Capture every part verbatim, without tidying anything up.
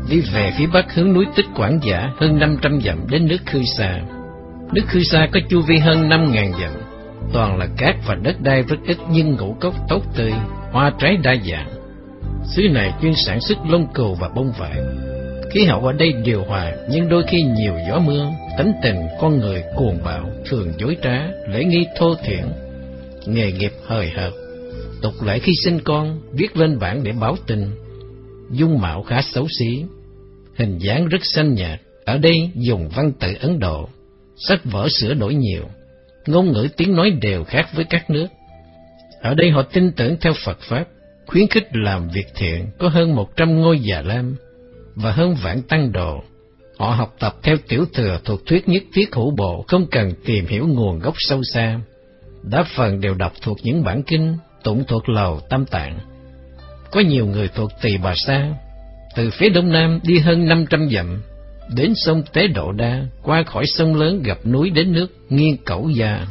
đi về phía bắc hướng núi Tích Quảng Giả hơn năm trăm dặm đến nước Khư Sa. Nước Khư Sa có chu vi hơn năm ngàn dặm, toàn là cát và đất đai rất ít nhưng ngũ cốc tốt tươi, hoa trái đa dạng. Xứ này chuyên sản xuất lông cừu và bông vải. Khí hậu ở đây điều hòa nhưng đôi khi nhiều gió mưa, tính tình con người cuồng bạo, thường dối trá, lễ nghi thô thiển, nghề nghiệp hời hợt. Tục lệ khi sinh con viết lên bảng để báo tin. Dung mạo khá xấu xí, hình dáng rất xanh nhạt. Ở đây dùng văn tự Ấn Độ, sách vở sửa đổi nhiều, ngôn ngữ tiếng nói đều khác với các nước. Ở đây họ tin tưởng theo Phật Pháp, khuyến khích làm việc thiện, có hơn một trăm ngôi già lam và hơn vạn tăng đồ. Họ học tập theo tiểu thừa thuộc thuyết nhất thiết hữu bộ, không cần tìm hiểu nguồn gốc sâu xa. Đa phần đều đọc thuộc những bản kinh, tụng thuộc lầu Tam Tạng. Có nhiều người thuộc Tỳ Bà Sa, từ phía đông nam đi hơn năm trăm dặm, đến sông Tế Độ Đa, qua khỏi sông lớn gặp núi đến nước Nghiên Cẩu Gia.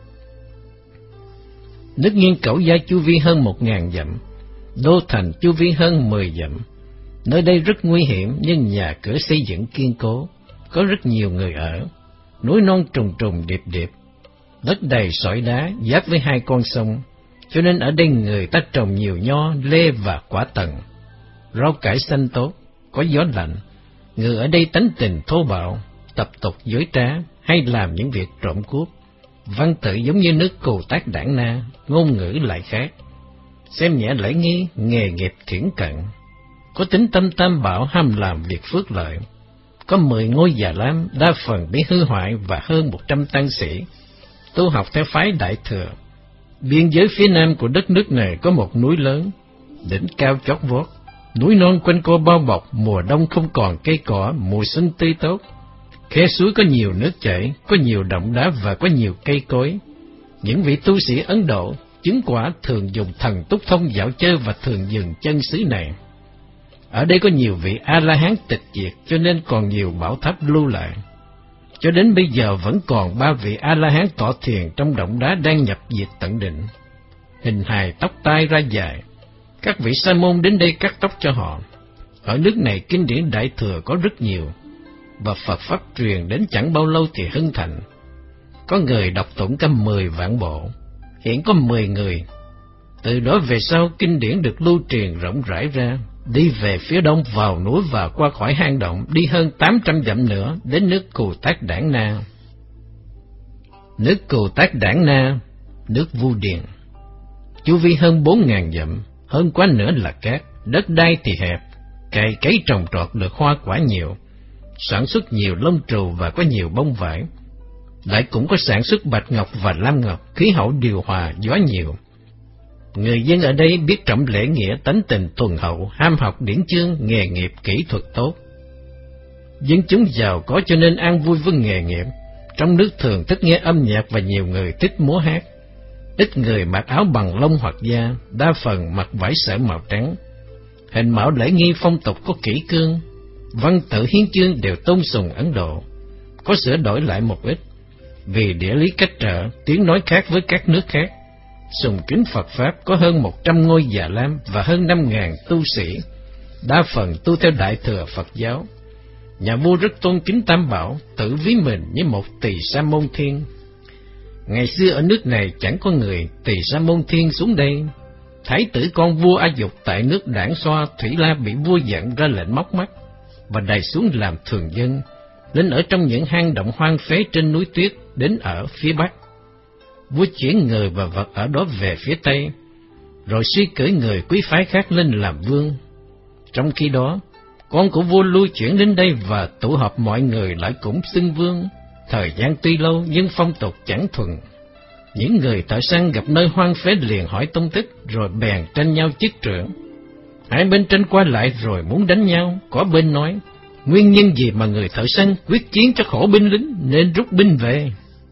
Nước Nghiên Cẩu Gia chu vi hơn một ngàn dặm, đô thành chu vi hơn mười dặm. Nơi đây rất nguy hiểm nhưng nhà cửa xây dựng kiên cố, có rất nhiều người ở. Núi non trùng trùng điệp điệp, đất đầy sỏi đá giáp với hai con sông, cho nên ở đây người ta trồng nhiều nho, lê và quả tần. Rau cải xanh tốt, có gió lạnh. Người ở đây tánh tình thô bạo, tập tục dối trá, hay làm những việc trộm cướp. Văn tự giống như nước Cù Tác Đảng Na, ngôn ngữ lại khác. Xem nhẹ lễ nghi, nghề nghiệp thiển cận. Có tính tâm tam bảo, ham làm việc phước lợi. Có mười ngôi già lam, đa phần bị hư hoại và hơn một trăm tăng sĩ tu học theo phái Đại Thừa. Biên giới phía nam của đất nước này có một núi lớn, đỉnh cao chót vót, núi non quanh co bao bọc, mùa đông không còn cây cỏ, mùa xuân tươi tốt. Khe suối có nhiều nước chảy, có nhiều động đá và có nhiều cây cối. Những vị tu sĩ Ấn Độ chứng quả thường dùng thần túc thông dạo chơi và thường dừng chân xứ này. Ở đây có nhiều vị A-la-hán tịch diệt, cho nên còn nhiều bảo tháp lưu lại. Cho đến bây giờ vẫn còn ba vị A-la-hán tọa thiền trong động đá đang nhập diệt tận định. Hình hài tóc tai ra dài, các vị sa môn đến đây cắt tóc cho họ. Ở nước này kinh điển Đại Thừa có rất nhiều, và Phật Pháp truyền đến chẳng bao lâu thì hưng thành. Có người đọc tụng cả mười vạn bộ, hiện có mười người. Từ đó về sau kinh điển được lưu truyền rộng rãi ra, đi về phía đông vào núi và qua khỏi hang động, đi hơn tám trăm dặm nữa đến nước Cù Tác Đảng Na. Nước Cù Tác Đảng Na, nước Vu Điền, chu vi hơn bốn ngàn dặm, hơn quá nữa là cát, đất đai thì hẹp, cày cấy trồng trọt được hoa quả nhiều, sản xuất nhiều lông trù và có nhiều bông vải. Lại cũng có sản xuất bạch ngọc và lam ngọc, khí hậu điều hòa, gió nhiều. Người dân ở đây biết trọng lễ nghĩa, tánh tình thuần hậu, ham học điển chương, nghề nghiệp kỹ thuật tốt. Dân chúng giàu có cho nên an vui với nghề nghiệp. Trong nước thường thích nghe âm nhạc và nhiều người thích múa hát. Ít người mặc áo bằng lông hoặc da, đa phần mặc vải sợi màu trắng. Hình mạo lễ nghi phong tục có kỷ cương, văn tự hiến chương đều tôn sùng Ấn Độ, có sửa đổi lại một ít. Vì địa lý cách trở, tiếng nói khác với các nước khác. Sùng kính Phật Pháp, có hơn một trăm ngôi già lam và hơn năm ngàn tu sĩ, đa phần tu theo Đại Thừa Phật giáo. Nhà vua rất tôn kính Tam Bảo, tự ví mình như một tỳ sa môn thiên. Ngày xưa ở nước này chẳng có người tỳ sa môn thiên xuống đây. Thái tử con vua A Dục tại nước Đảng Xoa, Thủy La bị vua giận ra lệnh móc mắt và đày xuống làm thường dân, lên ở trong những hang động hoang phế trên núi tuyết, đến ở phía bắc. Vua chuyển người và vật ở đó về phía tây, rồi suy cử người quý phái khác lên làm vương. Trong khi đó, con của vua lui chuyển đến đây và tụ họp mọi người lại cũng xưng vương. Thời gian tuy lâu nhưng phong tục chẳng thuận. Những người thợ săn gặp nơi hoang phế liền hỏi tung tích, rồi bèn tranh nhau chức trưởng. Hai bên tranh qua lại rồi muốn đánh nhau. Có bên nói, nguyên nhân gì mà người thợ săn quyết chiến cho khổ binh lính nên rút binh về.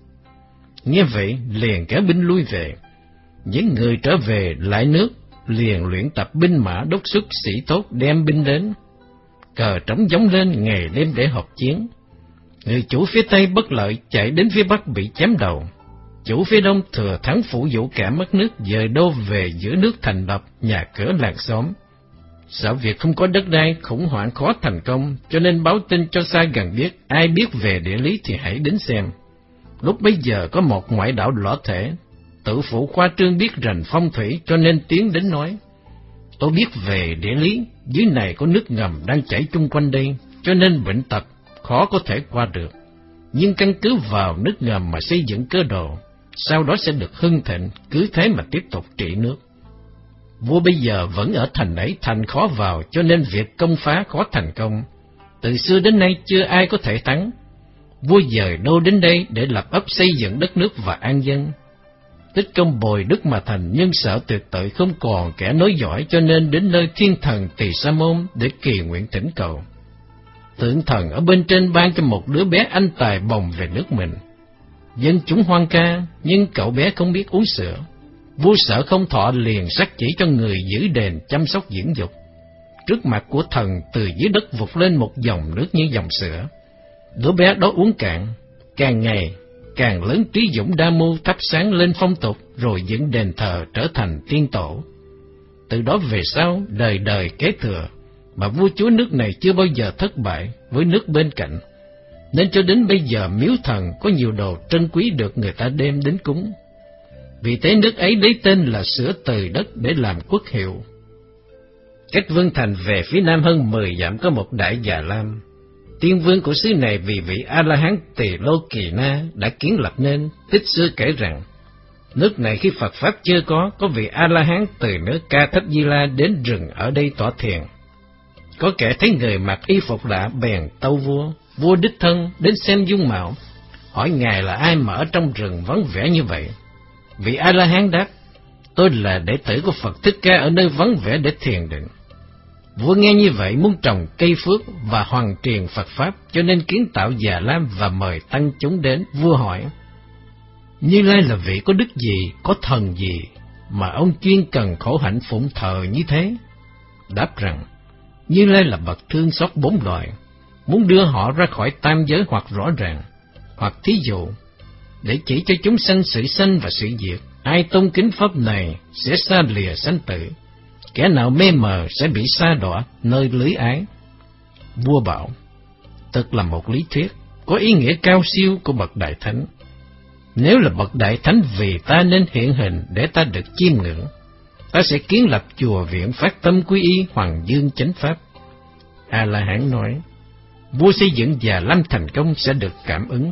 Nghe vậy liền kéo binh lui về. Những người trở về lại nước liền luyện tập binh mã, đốc xuất sĩ tốt đem binh đến. Cờ trống gióng lên ngày đêm để họp chiến. Người chủ phía tây bất lợi chạy đến phía bắc bị chém đầu. Chủ phía đông thừa thắng phủ vụ cả mất nước, dời đô về giữa nước thành lập, nhà cửa làng xóm. Sợ việc không có đất đai, khủng hoảng khó thành công, cho nên báo tin cho xa gần biết, ai biết về địa lý thì hãy đến xem. Lúc bấy giờ có một ngoại đạo lõ thể, tự phụ khoa trương biết rành phong thủy, cho nên tiến đến nói: tôi biết về địa lý, dưới này có nước ngầm đang chảy chung quanh đây, cho nên bệnh tật khó có thể qua được. Nhưng căn cứ vào nước ngầm mà xây dựng cơ đồ, sau đó sẽ được hưng thịnh, cứ thế mà tiếp tục trị nước. Vua bây giờ vẫn ở thành ấy, thành khó vào, cho nên việc công phá khó thành công. Từ xưa đến nay chưa ai có thể thắng. Vua dời đô đến đây để lập ấp xây dựng đất nước và an dân. Tích công bồi đức mà thành, nhưng sợ tuyệt tự không còn kẻ nối dõi, cho nên đến nơi thiên thần Tỳ Sa Môn để kỳ nguyện thỉnh cầu. Tượng thần ở bên trên ban cho một đứa bé anh tài bồng về nước mình. Dân chúng hoan ca, nhưng cậu bé không biết uống sữa. Vua sợ không thọ, liền sắc chỉ cho người giữ đền chăm sóc dưỡng dục. Trước mặt của thần, từ dưới đất vụt lên một dòng nước như dòng sữa. Đứa bé đó uống cạn, càng ngày càng lớn trí dũng đa mưu, thắp sáng lên phong tục, rồi dựng đền thờ trở thành tiên tổ. Từ đó về sau, đời đời kế thừa, mà vua chúa nước này chưa bao giờ thất bại với nước bên cạnh. Nên cho đến bây giờ miếu thần có nhiều đồ trân quý được người ta đem đến cúng. Vì thế nước ấy lấy tên là sữa từ đất để làm quốc hiệu. Cách Vương Thành về phía nam hơn mười dặm có một đại Già Lam. Tiên vương của xứ này vì vị A-la-hán Tỳ Lô Kỳ Na đã kiến lập nên. Tích xưa kể rằng, nước này khi Phật Pháp chưa có, có vị A-la-hán từ nước Ca Thấp Di La đến rừng ở đây tọa thiền. Có kẻ thấy người mặc y phục lạ bèn tâu vua. Vua đích thân đến xem dung mạo, hỏi ngài là ai mà ở trong rừng vắng vẻ như vậy. Vị A-la-hán đáp: tôi là đệ tử của Phật Thích Ca ở nơi vắng vẻ để thiền định. Vua nghe như vậy muốn trồng cây phước và hoàn truyền Phật Pháp, cho nên kiến tạo Già Lam và mời tăng chúng đến. Vua hỏi: Như Lai là vị có đức gì, có thần gì mà ông chuyên cần khổ hạnh phụng thờ như thế? Đáp rằng: Như Lai là bậc thương xót bốn loài, muốn đưa họ ra khỏi tam giới hoặc rõ ràng, hoặc thí dụ, để chỉ cho chúng sanh sự sanh và sự diệt. Ai tôn kính pháp này sẽ xa lìa sanh tử, kẻ nào mê mờ sẽ bị sa đọa nơi lưới ái. Vua bảo: Thật là một lý thuyết có ý nghĩa cao siêu của bậc đại thánh. Nếu là bậc đại thánh vì ta nên hiện hình để ta được chiêm ngưỡng, ta sẽ kiến lập chùa viện phát tâm quy y Hoàng Dương Chánh Pháp. A-la-hán nói: Vua xây dựng Già Lam thành công sẽ được cảm ứng.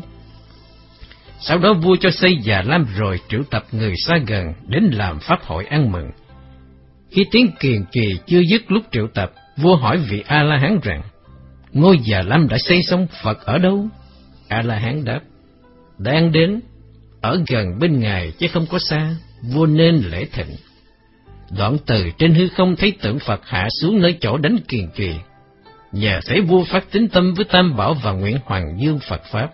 Sau đó vua cho xây Già Lam rồi triệu tập người xa gần đến làm pháp hội ăn mừng. Khi tiếng kiền kỳ chưa dứt lúc triệu tập, vua hỏi vị A-la-hán rằng: Ngôi Già Lam đã xây xong, Phật ở đâu? A-la-hán đáp: Đang đến, ở gần bên ngài chứ không có xa, vua nên lễ thịnh. Đoạn từ trên hư không thấy tượng Phật hạ xuống nơi chỗ đánh kiền kỳ. Nhờ thế vua phát tín tâm với Tam Bảo và nguyện Hoàng Dương Phật Pháp.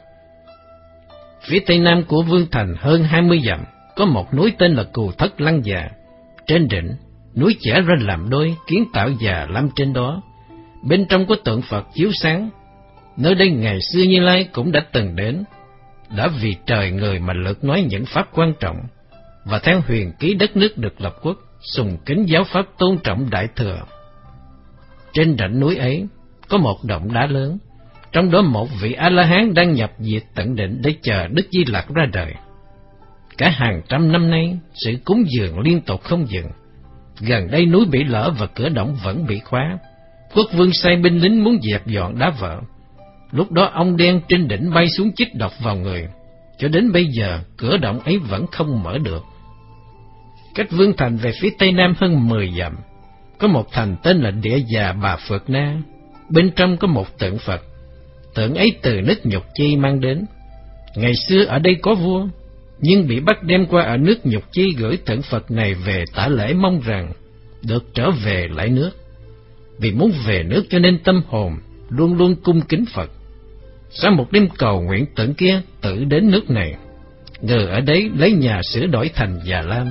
Phía tây nam của Vương Thành hơn hai mươi dặm, có một núi tên là Cù Thất Lăng Già. Trên đỉnh, núi chẻ ra làm đôi, kiến tạo Già Lam trên đó. Bên trong có tượng Phật chiếu sáng. Nơi đây ngày xưa Như Lai cũng đã từng đến, đã vì trời người mà lược nói những pháp quan trọng, và theo huyền ký đất nước được lập quốc, sùng kính giáo pháp tôn trọng Đại Thừa. Trên đỉnh núi ấy có một động đá lớn, trong đó một vị A-la-hán đang nhập diệt tận định để chờ Đức Di Lặc ra đời. Cả hàng trăm năm nay, sự cúng dường liên tục không dừng. Gần đây núi bị lở và cửa động vẫn bị khóa. Quốc vương sai binh lính muốn dẹp dọn đá vỡ. Lúc đó ông đen trên đỉnh bay xuống chích độc vào người. Cho đến bây giờ, cửa động ấy vẫn không mở được. Cách Vương Thành về phía tây nam hơn mười dặm, có một thành tên là Địa Già Bà Phượt Na. Bên trong có một tượng Phật. Tượng ấy từ nước Nhục Chi mang đến. Ngày xưa ở đây có vua, nhưng bị bắt đem qua ở nước Nhục Chi, gửi tượng Phật này về tả lễ mong rằng được trở về lại nước. Vì muốn về nước cho nên tâm hồn luôn luôn cung kính Phật. Sau một đêm cầu nguyện, tượng kia tự đến nước này. Người ở đấy lấy nhà sửa đổi thành Già Lam.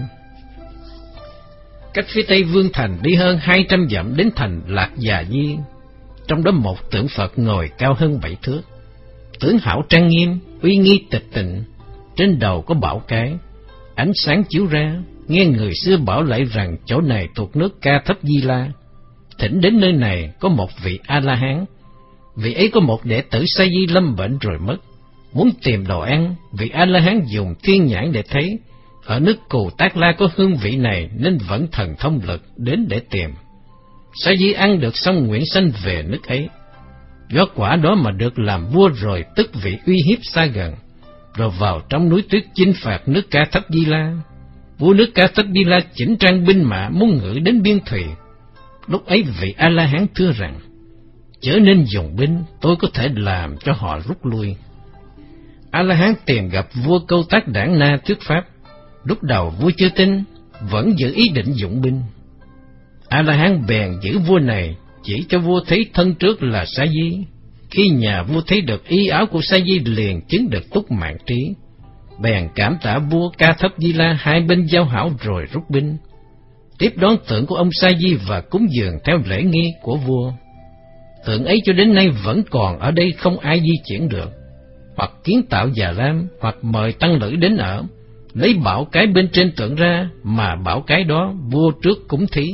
Cách phía tây Vương Thành đi hơn hai trăm dặm đến thành Lạc Già Di. Trong đó một tượng Phật ngồi cao hơn bảy thước. Tướng hảo trang nghiêm, uy nghi tịch tịnh. Trên đầu có bảo cái, ánh sáng chiếu ra. Nghe người xưa bảo lại rằng chỗ này thuộc nước Ca Thấp Di La. thỉnh đến nơi này có một vị A-la-hán. Vị ấy có một đệ tử Sa Di lâm bệnh rồi mất. Muốn tìm đồ ăn, vị A-la-hán dùng thiên nhãn để thấy ở nước Cù Tát La có hương vị này, nên vẫn thần thông lực đến để tìm. Sa Di ăn được xong nguyện sanh về nước ấy. Do quả đó mà được làm vua rồi, tức vị uy hiếp xa gần, rồi vào trong núi tuyết chinh phạt nước Ca Thấp Di La. Vua nước Ca Thấp Di La chỉnh trang binh mã muốn ngự đến biên thùy. Lúc ấy vị A-la-hán thưa rằng: chớ nên dùng binh, tôi có thể làm cho họ rút lui. A-la-hán tìm gặp vua Câu Tác Đản Na thuyết pháp. Lúc đầu vua chưa tin, vẫn giữ ý định dụng binh. A-la-hán bèn giữ vua này, chỉ cho vua thấy thân trước là Sa Di. Khi nhà vua thấy được y áo của Sa Di, liền chứng được túc mạng trí. Bèn cảm tạ vua Ca Thấp Di La, hai bên giao hảo rồi rút binh. Tiếp đón tượng của ông Sa Di và cúng dường theo lễ nghi của vua. Tượng ấy cho đến nay vẫn còn ở đây, không ai di chuyển được. Hoặc kiến tạo Già Lam, hoặc mời tăng lữ đến ở, lấy bảo cái bên trên tượng ra, mà bảo cái đó vua trước cúng thí.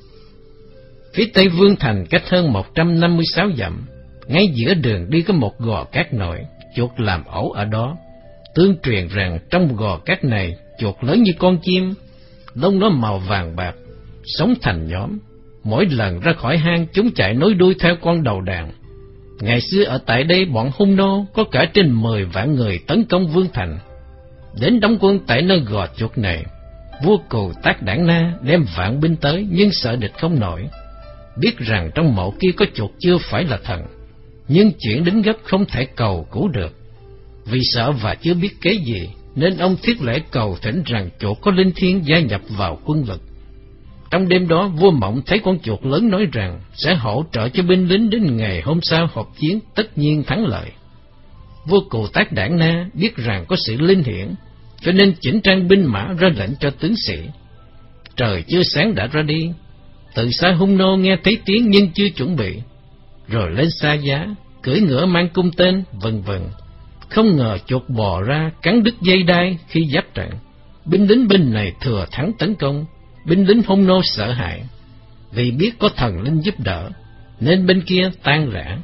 Phía tây Vương thành cách hơn một trăm năm mươi sáu dặm, ngay giữa đường đi có một gò cát nổi, chuột làm ổ ở đó. Tương truyền rằng trong gò cát này, chuột lớn như con chim, lông nó màu vàng bạc, sống thành nhóm. Mỗi lần ra khỏi hang, chúng chạy nối đuôi theo con đầu đàn. Ngày xưa ở tại đây, bọn hung nô có cả trên mười vạn người tấn công Vương thành. Đến đóng quân tại nơi gò chuột này, vua Cù Tác Đản Na đem vạn binh tới, nhưng sợ địch không nổi. Biết rằng trong mộ kia có chuột chưa phải là thần, nhưng chuyện đến gấp không thể cầu cứu được. Vì sợ và chưa biết kế gì, nên ông thiết lễ cầu thỉnh rằng chuột có linh thiêng gia nhập vào quân lực. Trong đêm đó, vua mộng thấy con chuột lớn nói rằng sẽ hỗ trợ cho binh lính đến ngày hôm sau họp chiến tất nhiên thắng lợi. Vua Cù Tác Đản Na biết rằng có sự linh hiển, cho nên chỉnh trang binh mã ra lệnh cho tướng sĩ. Trời chưa sáng đã ra đi. Từ xa hung nô nghe thấy tiếng nhưng chưa chuẩn bị, rồi lên xa giá, cưỡi ngựa mang cung tên, vân vân. Không ngờ chuột bò ra cắn đứt dây đai khi giáp trận. Binh lính bên này thừa thắng tấn công, binh lính hung nô sợ hãi. Vì biết có thần linh giúp đỡ, nên bên kia tan rã.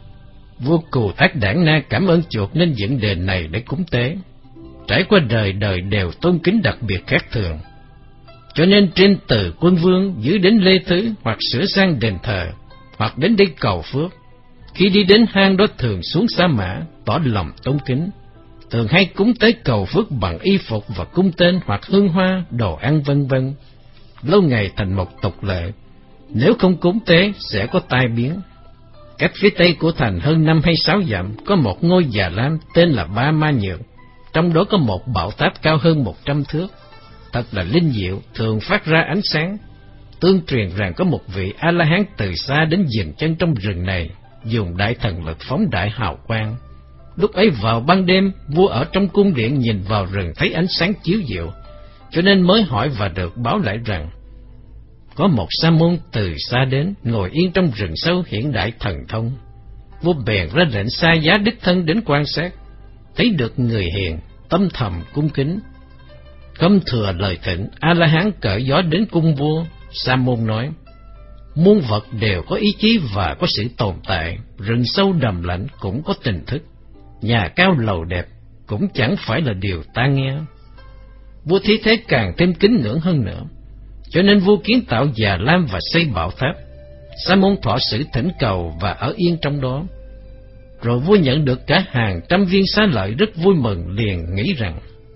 Vua Cù Tác Đản Na cảm ơn chuột nên dựng đền này để cúng tế. Trải qua đời đời đều tôn kính đặc biệt khác thường. Cho nên trên từ quân vương giữ đến Lê Thứ, hoặc sửa sang đền thờ, hoặc đến đây cầu phước. Khi đi đến hang đó thường xuống sa mã, tỏ lòng tôn kính. Thường hay cúng tế cầu phước bằng y phục và cung tên hoặc hương hoa, đồ ăn vân vân. Lâu ngày thành một tục lệ, nếu không cúng tế sẽ có tai biến. Cách phía tây của thành hơn năm hay sáu dặm có một ngôi Già Lam tên là Ba Ma Nhượng. Trong đó có một bảo tháp cao hơn một trăm thước, thật là linh diệu, thường phát ra ánh sáng. Tương truyền rằng có một vị A-la-hán từ xa đến dừng chân trong rừng này, dùng đại thần lực phóng đại hào quang. Lúc ấy vào ban đêm, vua ở trong cung điện nhìn vào rừng thấy ánh sáng chiếu diệu, cho nên mới hỏi và được báo lại rằng có một sa môn từ xa đến, ngồi yên trong rừng sâu hiện đại thần thông. Vua bèn ra lệnh xa giá đích thân đến quan sát, thấy được người hiền, tâm thầm cung kính. Không thừa lời thỉnh, A-la-hán cởi gió đến cung vua. Sa môn nói: muôn vật đều có ý chí và có sự tồn tại, rừng sâu đầm lạnh cũng có tình thức, nhà cao lầu đẹp cũng chẳng phải là điều ta nghe. Vua thấy thế càng thêm kính ngưỡng hơn nữa, cho nên vua kiến tạo Già Lam và xây bảo tháp. Sa môn thọ sự thỉnh cầu và ở yên trong đó. Rồi vua nhận được cả hàng trăm viên xá lợi, rất vui mừng, liền nghĩ rằng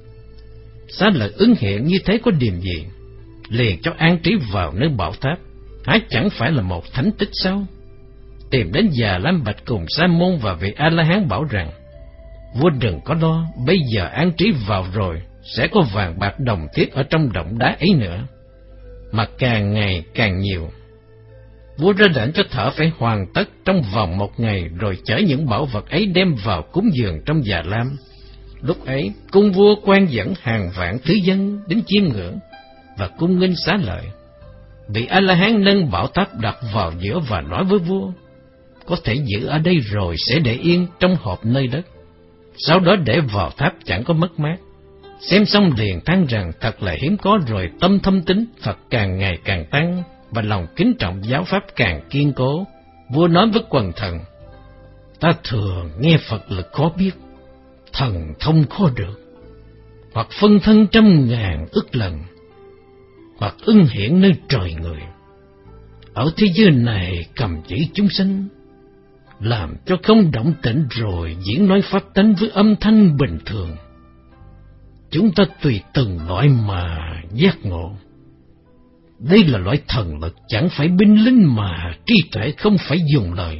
xá lợi ứng hiện như thế có điềm gì, liền cho an trí vào nơi bảo tháp, há chẳng phải là một thánh tích sao? Tìm đến Già Lam bạch cùng Sa môn và vị A-la-hán bảo rằng: vua đừng có lo, bây giờ an trí vào rồi sẽ có vàng bạc đồng thiết ở trong động đá ấy nữa, mà càng ngày càng nhiều. Vua ra lệnh cho thợ phải hoàn tất trong vòng một ngày, rồi chở những bảo vật ấy đem vào cúng dường trong Già Lam. Lúc ấy cung vua quan dẫn hàng vạn thứ dân đến chiêm ngưỡng và cung nghênh xá lợi. Vị A-la-hán nâng bảo tháp đặt vào giữa và nói với vua: có thể giữ ở đây rồi sẽ để yên trong hộp nơi đất, sau đó để vào tháp chẳng có mất mát. Xem xong liền than rằng thật là hiếm có, rồi tâm thâm tín Phật càng ngày càng tăng, và lòng kính trọng giáo pháp càng kiên cố, vua nói với quần thần: Ta thường nghe Phật lực khó biết, thần thông khó được, hoặc phân thân trăm ngàn ức lần, hoặc ưng hiện nơi trời người. Ở thế giới này cầm chỉ chúng sanh, làm cho không động tĩnh rồi diễn nói pháp tánh với âm thanh bình thường. Chúng ta tùy từng loại mà giác ngộ. Đây là loại thần lực chẳng phải binh lính mà trí tuệ không phải dùng lời.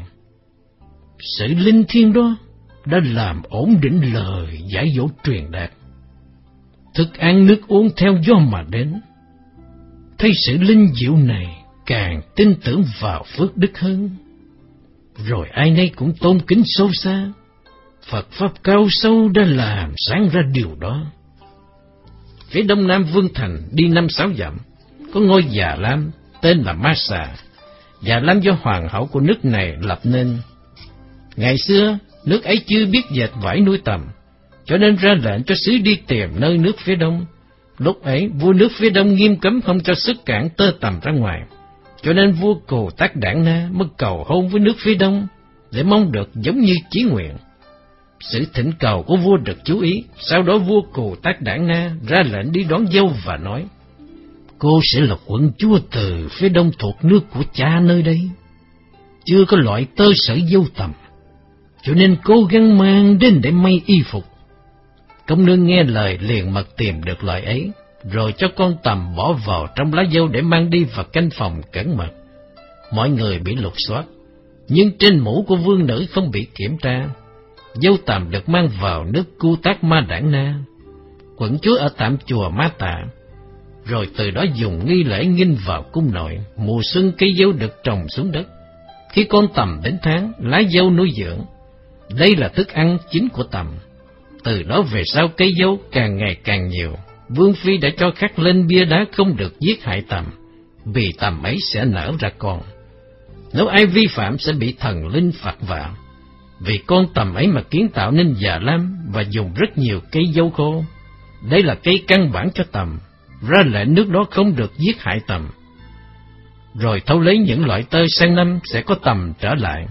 Sự linh thiêng đó đã làm ổn định lời giải dỗ truyền đạt. Thức ăn nước uống theo gió mà đến. Thấy sự linh diệu này càng tin tưởng vào phước đức hơn. Rồi ai nấy cũng tôn kính sâu xa. Phật pháp cao sâu đã làm sáng ra điều đó. Phía đông nam vương thành đi năm sáu dặm, có ngôi Già Lam tên là Ma Xà. Già Lam do hoàng hậu của nước này lập nên. Ngày xưa nước ấy chưa biết dệt vải nuôi tầm, cho nên ra lệnh cho sứ đi tìm nơi nước phía đông. Lúc ấy vua nước phía đông nghiêm cấm không cho xuất cảng tơ tằm ra ngoài, cho nên vua Cù Tát Đản Na mới cầu hôn với nước phía đông để mong được giống như chí nguyện. Sự thỉnh cầu của vua được chú ý. Sau đó vua Cù Tát Đản Na ra lệnh đi đón dâu và nói: Cô sẽ là quận chúa từ phía đông thuộc nước của cha nơi đây. Chưa có loại tơ sợi dâu tằm, cho nên cố gắng mang đến để may y phục. Công nương nghe lời liền mật tìm được loại ấy, rồi cho con tằm bỏ vào trong lá dâu để mang đi vào canh phòng cẩn mật. Mọi người bị lục soát, nhưng trên mũ của vương nữ không bị kiểm tra. Dâu tằm được mang vào nước Cu Tát Ma Đản Na, quận chúa ở tạm chùa Ma Tạ, rồi từ đó dùng nghi lễ nghinh vào cung nội. Mùa xuân cây dâu được trồng xuống đất. Khi con tằm đến tháng, lá dâu nuôi dưỡng. Đây là thức ăn chính của tằm. Từ đó về sau cây dâu càng ngày càng nhiều. Vương phi đã cho khắc lên bia đá không được giết hại tằm, vì tằm ấy sẽ nở ra con. Nếu ai vi phạm sẽ bị thần linh phạt vạ. Vì con tằm ấy mà kiến tạo nên Già Lam và dùng rất nhiều cây dâu khô. Đây là cây căn bản cho tằm, ra lệnh nước đó không được giết hại tằm. Rồi thâu lấy những loại tơ sang năm sẽ có tằm trở lại.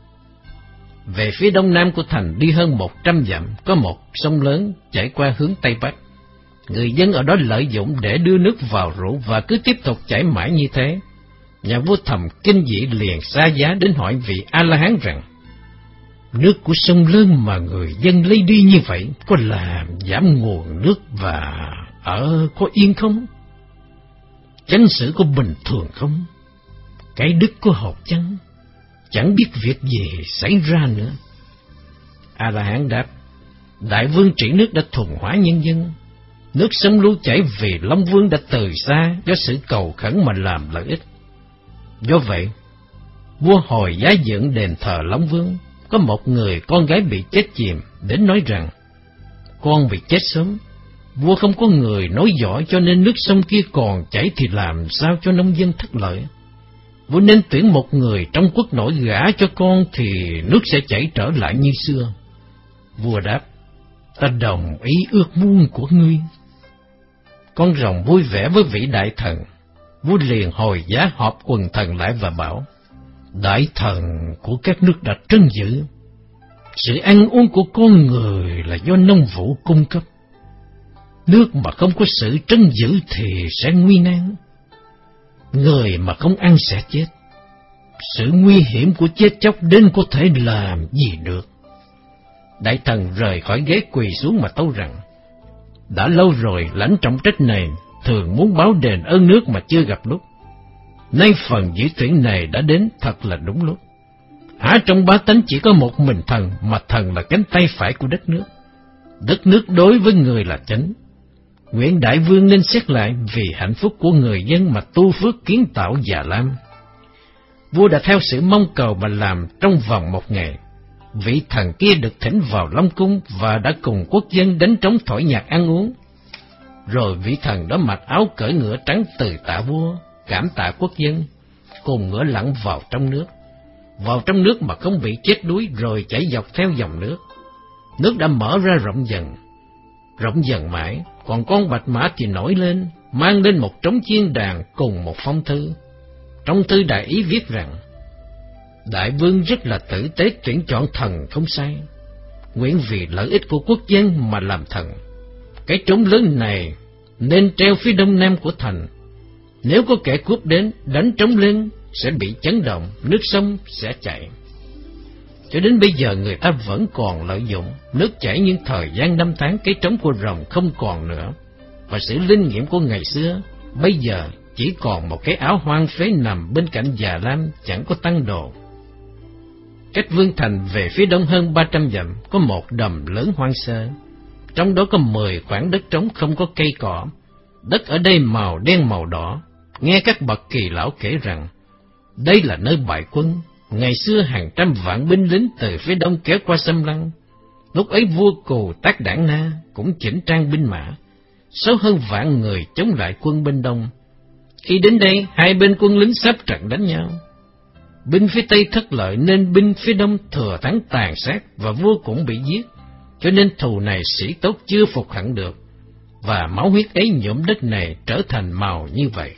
Về phía đông nam của thành đi hơn một trăm dặm, có một sông lớn chảy qua hướng tây bắc. Người dân ở đó lợi dụng để đưa nước vào rượu và cứ tiếp tục chảy mãi như thế. Nhà vua thầm kinh dị liền xa giá đến hỏi vị A-la-hán rằng: Nước của sông lớn mà người dân lấy đi như vậy có làm giảm nguồn nước và ở có yên không? Chánh sự có bình thường không? Cái đức có hợp chăng? Chẳng biết việc gì xảy ra nữa. A-la-hán đáp: Đại vương trị nước đã thuần hóa nhân dân. Nước sông lưu chảy vì Long Vương đã từ xa do sự cầu khẩn mà làm lợi ích. Do vậy, vua hồi giá dựng đền thờ Long Vương. Có một người con gái bị chết chìm, đến nói rằng: Con bị chết sớm. Vua không có người nói giỏi, cho nên nước sông kia còn chảy thì làm sao cho nông dân thất lợi. Vua nên tuyển một người trong quốc nội gả cho con thì nước sẽ chảy trở lại như xưa. Vua đáp: Ta đồng ý ước muốn của ngươi. Con rồng vui vẻ với vị đại thần. Vua liền hồi giá họp quần thần lại và bảo: Đại thần của các nước đã trấn giữ. Sự ăn uống của con người là do nông vụ cung cấp. Nước mà không có sự trấn giữ thì sẽ nguy nan. Người mà không ăn sẽ chết. Sự nguy hiểm của chết chóc đến có thể làm gì được. Đại thần rời khỏi ghế quỳ xuống mà tâu rằng: Đã lâu rồi lãnh trọng trách này thường muốn báo đền ơn nước mà chưa gặp lúc. Nay phần giữ tuyển này đã đến thật là đúng lúc. Hả trong bá tánh chỉ có một mình thần, mà thần là cánh tay phải của đất nước. Đất nước đối với người là chánh. Nguyện đại vương nên xét lại vì hạnh phúc của người dân mà tu phước kiến tạo Già Lam. Vua đã theo sự mong cầu mà làm trong vòng một ngày. Vị thần kia được thỉnh vào Long Cung và đã cùng quốc dân đánh trống thổi nhạc ăn uống. Rồi vị thần đó mặc áo cởi ngựa trắng từ tạ vua, cảm tạ quốc dân, cùng ngựa lặn vào trong nước. Vào trong nước mà không bị chết đuối, rồi chảy dọc theo dòng nước. Nước đã mở ra rộng dần, rộng dần mãi, còn con bạch mã thì nổi lên, mang lên một trống chiên đàn cùng một phong thư. Trong thư đại ý viết rằng, đại vương rất là tử tế tuyển chọn thần không sai, nguyện vì lợi ích của quốc dân mà làm thần. Cái trống lớn này nên treo phía đông nam của thành. Nếu có kẻ cướp đến đánh trống lên sẽ bị chấn động, nước sông sẽ chảy. Cho đến bây giờ người ta vẫn còn lợi dụng nước chảy, nhưng thời gian năm tháng cái trống của rồng không còn nữa, và sự linh nghiệm của ngày xưa bây giờ chỉ còn một cái áo hoang phế nằm bên cạnh già lam, chẳng có tăng đồ. Cách Vương Thành về phía đông hơn ba trăm dặm có một đầm lớn hoang sơ, trong đó có mười khoảng đất trống không có cây cỏ. Đất ở đây màu đen màu đỏ. Nghe các bậc kỳ lão kể rằng đây là nơi bại quân. Ngày xưa hàng trăm vạn binh lính từ phía đông kéo qua xâm lăng. Lúc ấy vua Cù Tác Đảng Na cũng chỉnh trang binh mã, sáu hơn vạn người chống lại quân bên đông. Khi đến đây, hai bên quân lính sắp trận đánh nhau. Binh phía tây thất lợi nên binh phía đông thừa thắng tàn sát, và vua cũng bị giết. Cho nên thù này sĩ tốt chưa phục hẳn được, và máu huyết ấy nhuộm đất này trở thành màu như vậy.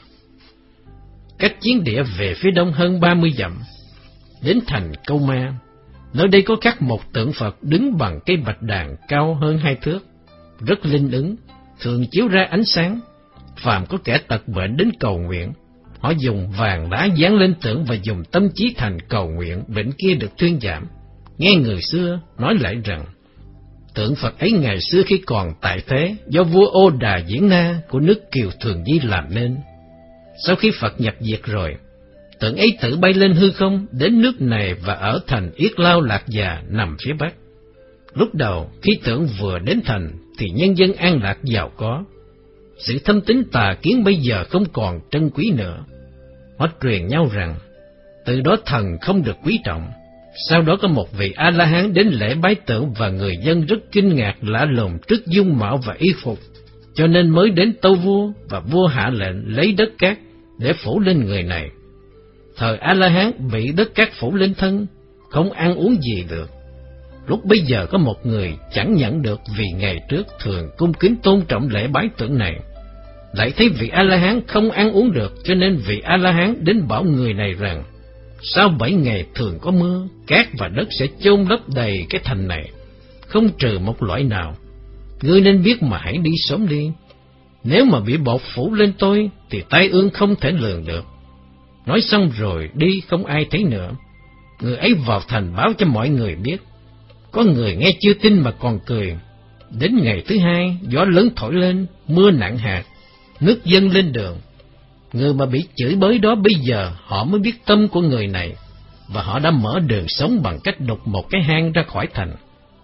Cách chiến địa về phía đông hơn ba mươi dặm, đến thành Câu Ma. Nơi đây có khắc một tượng Phật đứng bằng cây bạch đàn cao hơn hai thước, rất linh ứng, thường chiếu ra ánh sáng. Phàm có kẻ tật bệnh đến cầu nguyện, họ dùng vàng đá dán lên tượng và dùng tâm trí thành cầu nguyện, bệnh kia được thuyên giảm. Nghe người xưa nói lại rằng, tượng Phật ấy ngày xưa khi còn tại thế, do vua Ô Đà Diễn Na của nước Kiều Thường Di làm nên. Sau khi Phật nhập diệt rồi, tượng ấy tự bay lên hư không đến nước này và ở thành Yết Lao Lạc Già nằm phía bắc. Lúc đầu khi tượng vừa đến thành thì nhân dân an lạc giàu có. Sự thâm tín tà kiến bây giờ không còn trân quý nữa. Họ truyền nhau rằng từ đó thần không được quý trọng. Sau đó có một vị A-la-hán đến lễ bái tượng, và người dân rất kinh ngạc lạ lùng trước dung mạo và y phục, cho nên mới đến tâu vua, và vua hạ lệnh lấy đất cát để phủ lên người này. Thời A-la-hán bị đất cát phủ lên thân, không ăn uống gì được. Lúc bây giờ có một người chẳng nhận được vì ngày trước thường cung kính tôn trọng lễ bái tượng này, lại thấy vị A-la-hán không ăn uống được, cho nên vị A-la-hán đến bảo người này rằng, sau bảy ngày thường có mưa, cát và đất sẽ chôn lấp đầy cái thành này, không trừ một loại nào. Ngươi nên biết mà hãy đi sớm đi. Nếu mà bị bột phủ lên tôi, thì tai ương không thể lường được. Nói xong rồi đi, không ai thấy nữa. Người ấy vào thành báo cho mọi người biết. Có người nghe chưa tin mà còn cười. Đến ngày thứ hai, gió lớn thổi lên, mưa nặng hạt, nước dâng lên đường. Người mà bị chửi bới đó bây giờ họ mới biết tâm của người này, và họ đã mở đường sống bằng cách đục một cái hang ra khỏi thành.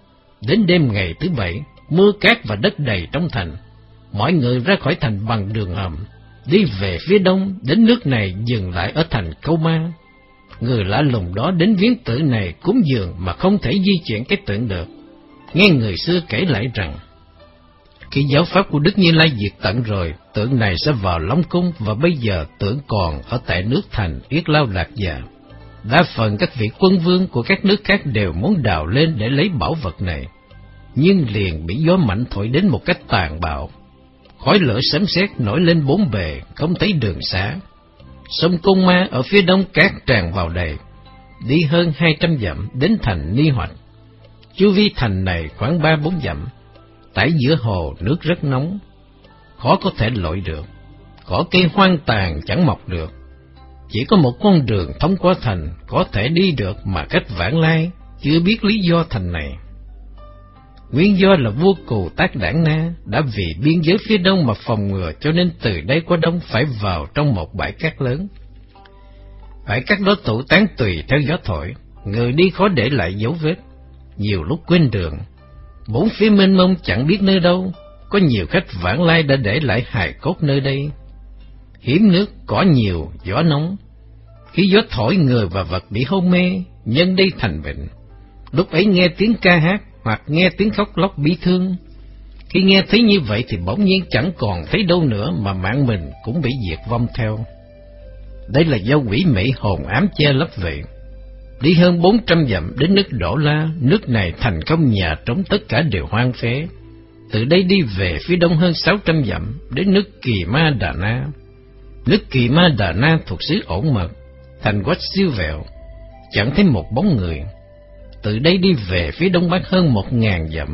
Đến đêm ngày thứ bảy, mưa cát và đất đầy trong thành. Mọi người ra khỏi thành bằng đường hầm, đi về phía đông, đến nước này dừng lại ở thành Câu Ma. Người lạ lùng đó đến viếng tượng này cúng dường mà không thể di chuyển cái tượng được. Nghe người xưa kể lại rằng, khi giáo pháp của Đức Như Lai diệt tận rồi, tượng này sẽ vào Long Cung, và bây giờ tượng còn ở tại nước thành Yết Lao Lạc Già. Đa phần các vị quân vương của các nước khác đều muốn đào lên để lấy bảo vật này, nhưng liền bị gió mạnh thổi đến một cách tàn bạo. Khói lửa sấm sét nổi lên bốn bề, không thấy đường xá. Sông Côn Ma ở phía đông cát tràn vào đầy, đi hơn hai trăm dặm đến thành Ni Hoạch. Chu vi thành này khoảng ba bốn dặm. Tại giữa hồ nước rất nóng, khó có thể lội được, cỏ cây hoang tàn chẳng mọc được. Chỉ có một con đường thông qua thành có thể đi được mà cách vãng lai, chưa biết lý do thành này. Nguyên do là vua Cù Tác Đảng Na đã vì biên giới phía đông mà phòng ngừa, cho nên từ đây qua đông phải vào trong một bãi cát lớn. Bãi cát đó tụ tán tùy theo gió thổi, người đi khó để lại dấu vết, nhiều lúc quên đường. Bốn phía mênh mông chẳng biết nơi đâu, có nhiều khách vãng lai đã để lại hài cốt nơi đây. Hiếm nước, cỏ nhiều, gió nóng. Khi gió thổi, người và vật bị hôn mê, nhân đây thành bệnh. Lúc ấy nghe tiếng ca hát hoặc nghe tiếng khóc lóc bi thương. Khi nghe thấy như vậy thì bỗng nhiên chẳng còn thấy đâu nữa, mà mạng mình cũng bị diệt vong theo. Đây là do quỷ mị hồn ám che lấp vậy. Đi hơn bốn trăm dặm đến nước Đỗ La, nước này thành không nhà trống, tất cả đều hoang phế. Từ đây đi về phía đông hơn sáu trăm dặm đến nước Kỳ Ma Đà Na. Nước Kỳ Ma Đà Na thuộc xứ ổn mật, thành quách siêu vẹo, chẳng thấy một bóng người. Từ đây đi về phía đông bắc hơn một ngàn dặm,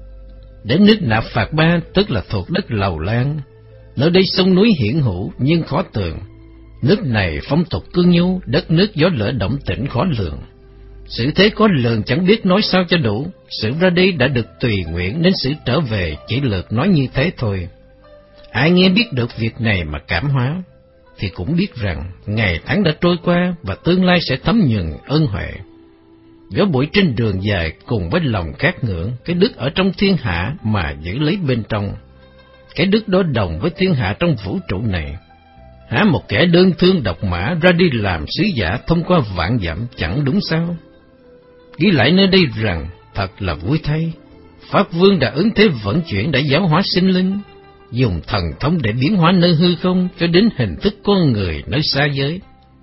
đến nước Nạp Phạt Ba, tức là thuộc đất Lầu Lan. Nơi đây sông núi hiển hữu nhưng khó tường. Nước này phong tục cương nhu, đất nước gió lửa động tĩnh khó lường. Sự thế có lường chẳng biết nói sao cho đủ. Sự ra đi đã được tùy nguyện, nên sự trở về chỉ lượt nói như thế thôi. Ai nghe biết được việc này mà cảm hóa, thì cũng biết rằng ngày tháng đã trôi qua và tương lai sẽ thấm nhuần ân huệ. Gió bụi trên đường dài cùng với lòng khát ngưỡng cái đức ở trong thiên hạ mà giữ lấy bên trong. Cái đức đó đồng với thiên hạ trong vũ trụ này. Hả, một kẻ đơn thương độc mã ra đi làm sứ giả thông qua vạn dặm chẳng đúng sao? Ghi lại nơi đây rằng thật là vui thay, Pháp Vương đã ứng thế vận chuyển, đã giáo hóa sinh linh, dùng thần thông để biến hóa nơi hư không cho đến hình thức con người nơi xa giới.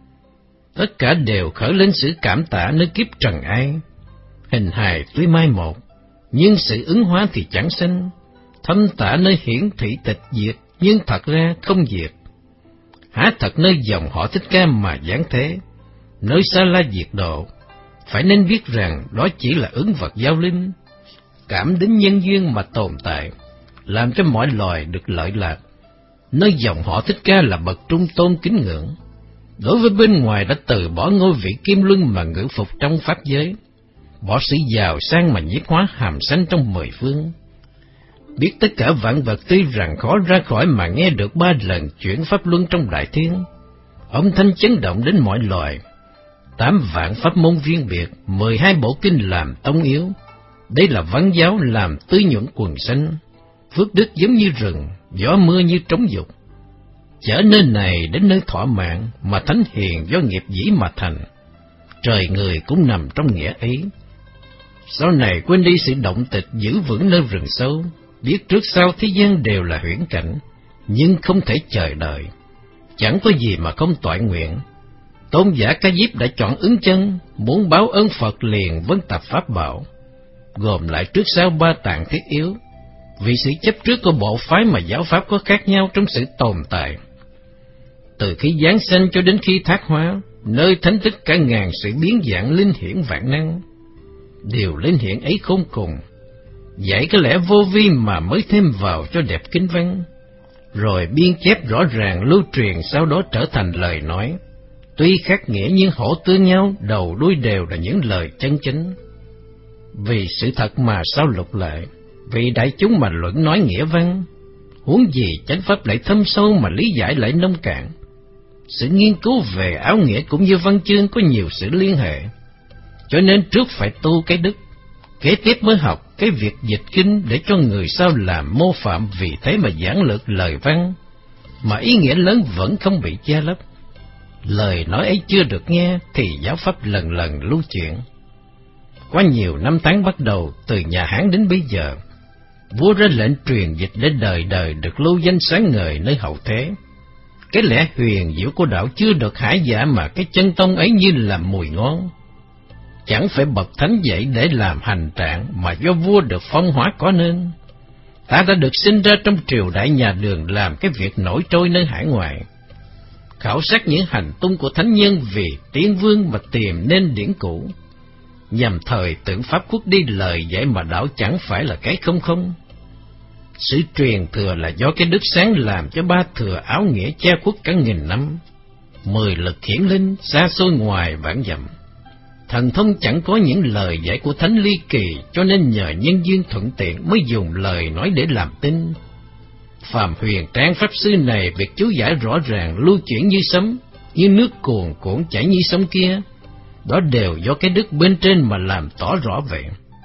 Tất cả đều khởi lên sự cảm tạ nơi kiếp trần ai. Hình hài tuy mai một, nhưng sự ứng hóa thì chẳng sinh. Thâm tả nơi hiển thị tịch diệt, nhưng thật ra không diệt. Há thật nơi dòng họ Thích Ca mà giáng thế, nơi Sa La diệt độ, phải nên biết rằng đó chỉ là ứng vật giao linh, cảm đến nhân duyên mà tồn tại, làm cho mọi loài được lợi lạc. Nơi dòng họ Thích Ca là bậc trung tôn kính ngưỡng, đối với bên ngoài đã từ bỏ ngôi vị kim luân mà ngữ phục trong pháp giới, bỏ sự giàu sang mà nhiếp hóa hàm sanh trong mười phương. Biết tất cả vạn vật tuy rằng khó ra khỏi mà nghe được ba lần chuyển pháp luân trong đại thiên, âm thanh chấn động đến mọi loài. Tám vạn pháp môn riêng biệt, mười hai bộ kinh làm tông yếu. Đây là văn giáo làm tươi nhuận quần sanh, phước đức giống như rừng, gió mưa như trống dục. Chở nơi này đến nơi thỏa mãn, mà thánh hiền do nghiệp dĩ mà thành. Trời người cũng nằm trong nghĩa ấy. Sau này quên đi sự động tịch giữ vững nơi rừng sâu, biết trước sau thế gian đều là huyễn cảnh, nhưng không thể chờ đợi. Chẳng có gì mà không toại nguyện. Tôn giả Ca Diếp đã chọn ứng chân, muốn báo ơn Phật liền vân tập pháp bảo, gồm lại trước sau ba tạng thiết yếu. Vì sự chấp trước của bộ phái mà giáo pháp có khác nhau trong sự tồn tại. Từ khi giáng sanh cho đến khi thác hóa, nơi thánh tích cả ngàn sự biến dạng linh hiển vạn năng. Điều linh hiển ấy không cùng, dạy cái lẽ vô vi mà mới thêm vào cho đẹp kinh văn, rồi biên chép rõ ràng lưu truyền, sau đó trở thành lời nói. Tuy khác nghĩa nhưng hỗ tương nhau, đầu đuôi đều là những lời chân chính. Vì sự thật mà sao lục lệ, vì đại chúng mà luận nói nghĩa văn, huống gì chánh pháp lại thâm sâu mà lý giải lại nông cạn. Sự nghiên cứu về áo nghĩa cũng như văn chương có nhiều sự liên hệ, cho nên trước phải tu cái đức, kế tiếp mới học cái việc dịch kinh để cho người sau làm mô phạm, vì thế mà giảng lược lời văn, mà ý nghĩa lớn vẫn không bị che lấp. Lời nói ấy chưa được nghe thì giáo pháp lần lần lưu chuyển. Qua nhiều năm tháng bắt đầu từ nhà Hán đến bây giờ, vua ra lệnh truyền dịch để đời đời được lưu danh sáng ngời nơi hậu thế. Cái lẽ huyền diệu của đạo chưa được hải giả, mà cái chân tông ấy như là mùi ngon. Chẳng phải bậc thánh dạy để làm hành trạng, mà do vua được phong hóa có nên. Ta đã được sinh ra trong triều đại nhà Đường, làm cái việc nổi trôi nơi hải ngoại, khảo sát những hành tung của thánh nhân vì tiên vương mà tìm nên điển cũ, nhằm thời tưởng pháp khuất đi lời dạy mà đạo chẳng phải là cái không không. Sự truyền thừa là do cái đức sáng làm cho ba thừa áo nghĩa che khuất cả nghìn năm, mười lực hiển linh xa xôi ngoài vạn dặm. Thần thông chẳng có những lời dạy của thánh ly kỳ, cho nên nhờ nhân duyên thuận tiện mới dùng lời nói để làm tin. Phàm huyền trang pháp sư này việc chú giải rõ ràng, lưu chuyển như sấm, như nước cuồn cuộn chảy như sông kia, đó đều do cái đức bên trên mà làm tỏ rõ vậy.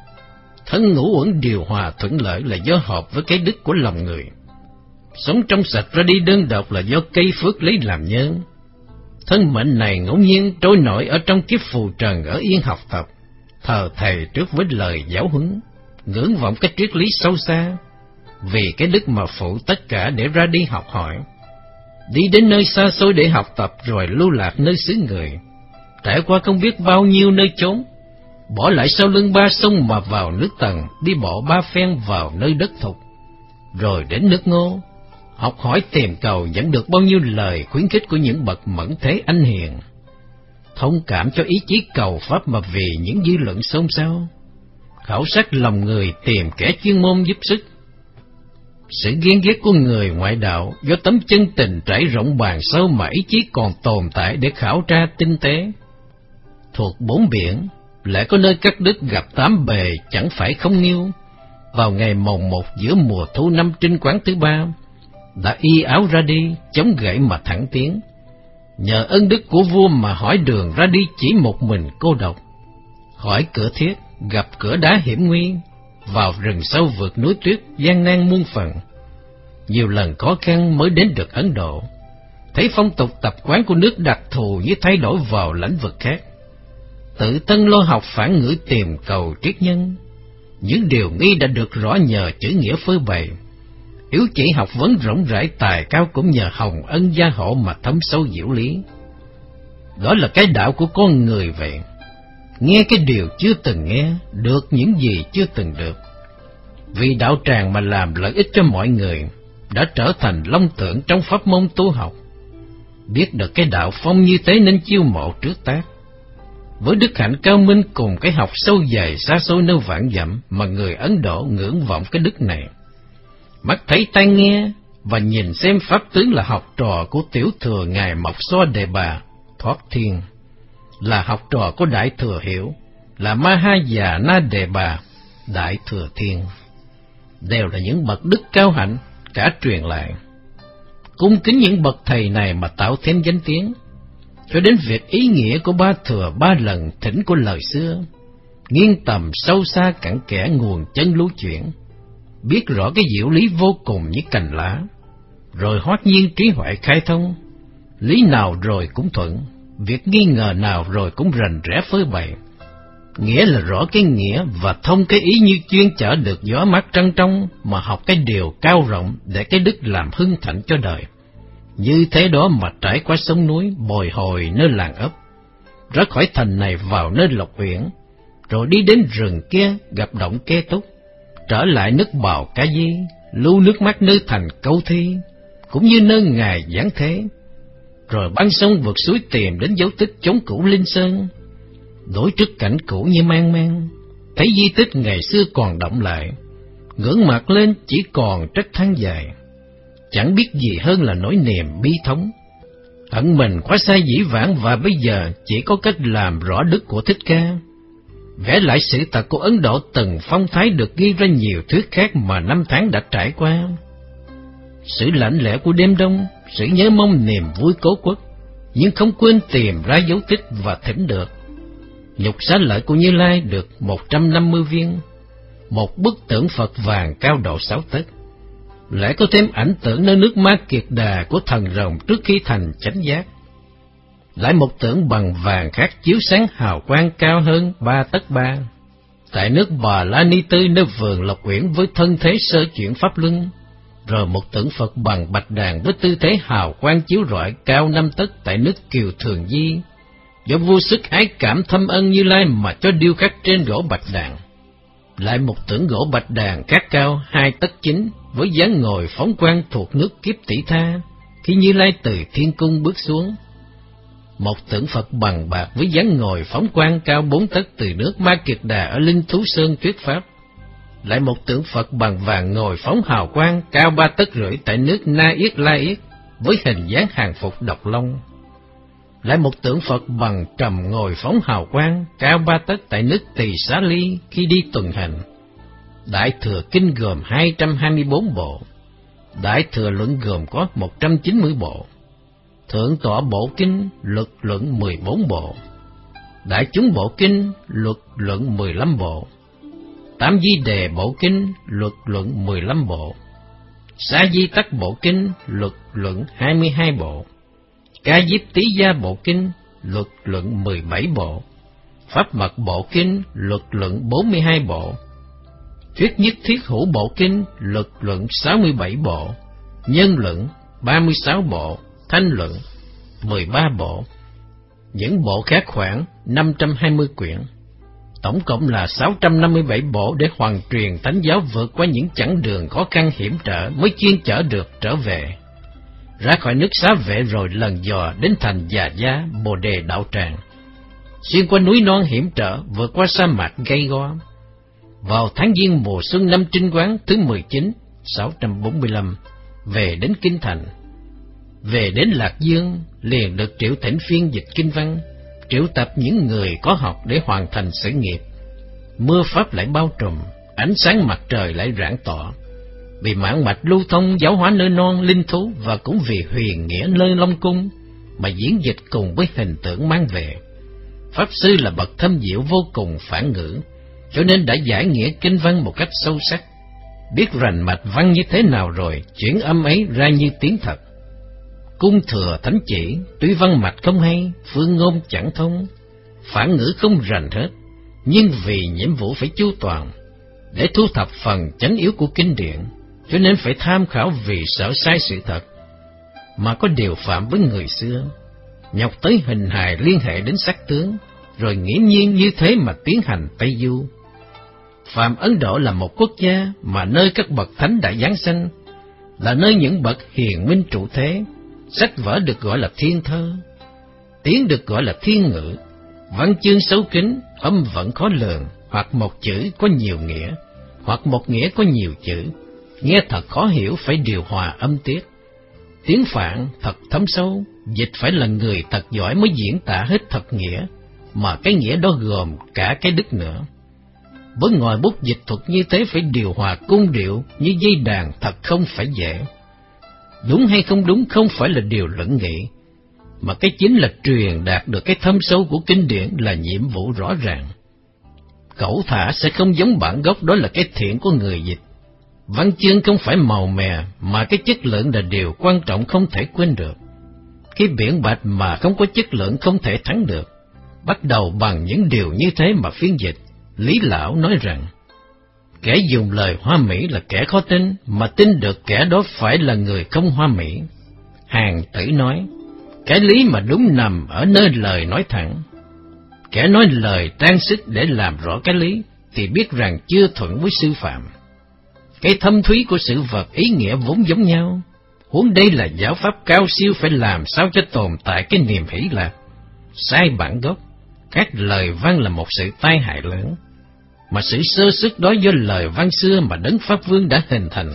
Thân ngũ uẩn điều hòa thuận lợi là do hợp với cái đức của lòng người. Sống trong sạch ra đi đơn độc là do cây phước lấy làm nhân. Thân mệnh này ngẫu nhiên trôi nổi ở trong kiếp phù trần ở yên học tập, thờ thầy trước với lời giáo huấn, ngưỡng vọng cái triết lý sâu xa. Vì cái đức mà phụ tất cả để ra đi học hỏi, đi đến nơi xa xôi để học tập, rồi lưu lạc nơi xứ người, trải qua không biết bao nhiêu nơi chốn, bỏ lại sau lưng ba sông mà vào nước Tần, đi bộ ba phen vào nơi đất Thục, rồi đến nước Ngô, Học hỏi tìm cầu nhận được bao nhiêu lời khuyến khích của những bậc mẫn thế anh hiền, thông cảm cho ý chí cầu pháp mà vì những dư luận xôn xao, khảo sát lòng người tìm kẻ chuyên môn giúp sức. Sự ghen ghét của người ngoại đạo do tấm chân tình trải rộng bàn sâu mà ý chí còn tồn tại để khảo tra tinh tế. Thuộc bốn biển, lẽ có nơi cắt đứt gặp tám bề chẳng phải không nhiêu. Vào ngày mồng một giữa mùa thu năm Trinh Quán thứ ba, đã y áo ra đi, chống gậy mà thẳng tiến. Nhờ ân đức của vua mà hỏi đường ra đi chỉ một mình cô độc. Hỏi cửa thiết, gặp cửa đá hiểm nguy, vào rừng sâu vượt núi tuyết gian nan muôn phần. Nhiều lần khó khăn mới đến được Ấn Độ. Thấy phong tục tập quán của nước đặc thù như thay đổi vào lĩnh vực khác. Tự thân lo học phản ngữ tìm cầu triết nhân. Những điều nghi đã được rõ nhờ chữ nghĩa phơi bày. Yếu chỉ học vấn rộng rãi tài cao cũng nhờ hồng ân gia hộ mà thấm sâu diệu lý. Đó là cái đạo của con người vậy. Nghe cái điều chưa từng nghe, được những gì chưa từng được. Vì đạo tràng mà làm lợi ích cho mọi người, đã trở thành long tượng trong pháp môn tu học. Biết được cái đạo phong như thế nên chiêu mộ trước tác. Với đức hạnh cao minh cùng cái học sâu dày xa xôi nơi vạn dặm mà người Ấn Độ ngưỡng vọng cái đức này. Mắt thấy tai nghe và nhìn xem pháp tướng là học trò của tiểu thừa ngài Mộc Xoa Đề Bà Thoát Thiên, là học trò của Đại Thừa Hiểu, là Mahayana Đề Bà Đại Thừa Thiên, đều là những bậc đức cao hạnh cả truyền lại. Cung kính những bậc thầy này mà tạo thêm danh tiếng, cho đến việc ý nghĩa của ba thừa ba lần thỉnh của lời xưa, nghiêng tầm sâu xa cặn kẽ nguồn chân lưu chuyển, biết rõ cái diệu lý vô cùng như cành lá, rồi hoát nhiên trí huệ khai thông, lý nào rồi cũng thuận, việc nghi ngờ nào rồi cũng rành rẽ phơi bày. Nghĩa là rõ cái nghĩa và thông cái ý như chuyên chở được gió mát trăng trong mà học cái điều cao rộng để cái đức làm hưng thịnh cho đời. Như thế đó mà trải qua sông núi, bồi hồi nơi làng ấp, ra khỏi thành này vào nơi Lộc Uyển, rồi đi đến rừng kia gặp động Kê Túc, trở lại nước Bào Ca Di, lưu nước mắt nơi thành Câu Thi, cũng như nơi ngài giảng thế, rồi băng sông vượt suối tìm đến dấu tích chốn cũ Linh Sơn, đối trước cảnh cũ như mang mang, thấy di tích ngày xưa còn động lại, ngưỡng mặt lên chỉ còn trách than dài, chẳng biết gì hơn là nỗi niềm bi thống. Hận mình quá sai dĩ vãng và bây giờ chỉ có cách làm rõ đức của Thích Ca, vẽ lại sự thật của Ấn Độ từng phong thái được ghi ra nhiều thuyết khác mà năm tháng đã trải qua. Sự lạnh lẽo của đêm đông, sự nhớ mong niềm vui cố quốc, nhưng không quên tìm ra dấu tích và thỉnh được. Nhục xá lợi của Như Lai được một trăm năm mươi viên, một bức tượng Phật vàng cao độ sáu tấc. Lại có thêm ảnh tượng nơi nước Ma Kiệt Đà của thần rồng trước khi thành chánh giác. Lại một tượng bằng vàng khác chiếu sáng hào quang cao hơn ba tấc ba. Tại nước Bà La Ni Tư nơi vườn Lộc Uyển với thân thế sơ chuyển pháp luân. Rồi một tượng Phật bằng bạch đàn với tư thế hào quang chiếu rọi cao năm tấc tại nước Kiều Thường Di, do vua sức ái cảm thâm ân Như Lai mà cho điêu khắc trên gỗ bạch đàn. Lại một tượng gỗ bạch đàn khác cao hai tấc chín với dáng ngồi phóng quang thuộc nước Kiếp Tỷ Tha khi Như Lai từ thiên cung bước xuống. Một tượng Phật bằng bạc với dáng ngồi phóng quang cao bốn tấc từ nước Ma Kiệt Đà ở Linh Thú Sơn thuyết pháp. Lại một tượng Phật bằng vàng ngồi phóng hào quang cao ba tấc rưỡi tại nước Na Yết La Yết với hình dáng hàng phục độc long. Lại một tượng Phật bằng trầm ngồi phóng hào quang cao ba tấc tại nước Tỳ Xá Ly khi đi tuần hành. Đại Thừa Kinh gồm hai trăm hai mươi bốn bộ, Đại Thừa Luận gồm có một trăm chín mươi bộ, Thượng Tọa Bộ Kinh Luật Luận mười bốn bộ, Đại Chúng Bộ Kinh Luật Luận mười lăm bộ, Tám Di Đề Bộ Kinh Luật Luận mười lăm bộ, Sa Di Tắc Bộ Kinh Luật Luận hai mươi hai bộ, Ca Diếp Tí Gia Bộ Kinh Luật Luận mười bảy bộ, Pháp Mật Bộ Kinh Luật Luận bốn mươi hai bộ, Thuyết Nhất Thiết Hữu Bộ Kinh Luật Luận sáu mươi bảy bộ, Nhân Luận ba mươi sáu bộ, Thanh Luận mười ba bộ, những bộ khác khoảng năm trăm hai mươi quyển. tổng cộng là sáu trăm năm mươi bảy bộ để hoàn truyền thánh giáo vượt qua những chặng đường khó khăn hiểm trở mới chuyên chở được trở về. Ra khỏi nước Xá Vệ rồi lần dò đến thành Già Gia Bồ Đề Đạo Tràng, xuyên qua núi non hiểm trở, vượt qua sa mạc gay go. Vào tháng Giêng mùa xuân năm Trinh Quán thứ mười chín, sáu trăm bốn mươi lăm, về đến Kinh Thành. Về đến Lạc Dương, liền được Triệu Thỉnh phiên dịch kinh văn, triệu tập những người có học để hoàn thành sự nghiệp. Mưa pháp lại bao trùm, ánh sáng mặt trời lại rạng tỏ. Vì mãn mạch lưu thông giáo hóa nơi non linh thú, và cũng vì huyền nghĩa nơi Long Cung mà diễn dịch cùng với hình tượng mang về. Pháp sư là bậc thâm diệu vô cùng phản ngữ, cho nên đã giải nghĩa kinh văn một cách sâu sắc. Biết rành mạch văn như thế nào rồi, chuyển âm ấy ra như tiếng thật. Cung thừa thánh chỉ, tuy văn mạch không hay, phương ngôn chẳng thông, phản ngữ không rành hết, nhưng vì nhiệm vụ phải chu toàn, để thu thập phần chánh yếu của kinh điển, cho nên phải tham khảo vì sợ sai sự thật, mà có điều phạm với người xưa, nhọc tới hình hài liên hệ đến sắc tướng, rồi nghiễm nhiên như thế mà tiến hành Tây Du. Phạm Ấn Độ là một quốc gia mà nơi các bậc thánh đã giáng sanh, là nơi những bậc hiền minh trụ thế. Sách vở được gọi là thiên thơ, tiếng được gọi là thiên ngữ, văn chương xấu kín, âm vận khó lường, hoặc một chữ có nhiều nghĩa, hoặc một nghĩa có nhiều chữ, nghe thật khó hiểu, phải điều hòa âm tiết. Tiếng Phạn thật thấm sâu, dịch phải là người thật giỏi mới diễn tả hết thật nghĩa, mà cái nghĩa đó gồm cả cái đức nữa. Với ngòi bút dịch thuật như thế phải điều hòa cung điệu như dây đàn thật không phải dễ. Đúng hay không đúng không phải là điều luận nghị, mà cái chính là truyền đạt được cái thâm sâu của kinh điển là nhiệm vụ rõ ràng. Cẩu thả sẽ không giống bản gốc, đó là cái thiện của người dịch. Văn chương không phải màu mè, mà cái chất lượng là điều quan trọng không thể quên được. Cái biện bạch mà không có chất lượng không thể thắng được. Bắt đầu bằng những điều như thế mà phiên dịch, Lý Lão nói rằng, kẻ dùng lời hoa mỹ là kẻ khó tin, mà tin được kẻ đó phải là người không hoa mỹ. Hàng Tử nói, cái lý mà đúng nằm ở nơi lời nói thẳng. Kẻ nói lời trang sức để làm rõ cái lý, thì biết rằng chưa thuận với sư phạm. Cái thâm thúy của sự vật ý nghĩa vốn giống nhau, huống đây là giáo pháp cao siêu, phải làm sao cho tồn tại cái niềm hỷ lạc. Sai bản gốc, các lời văn là một sự tai hại lớn, mà sự sơ xuất đó do lời văn xưa mà Đấng Pháp Vương đã hình thành.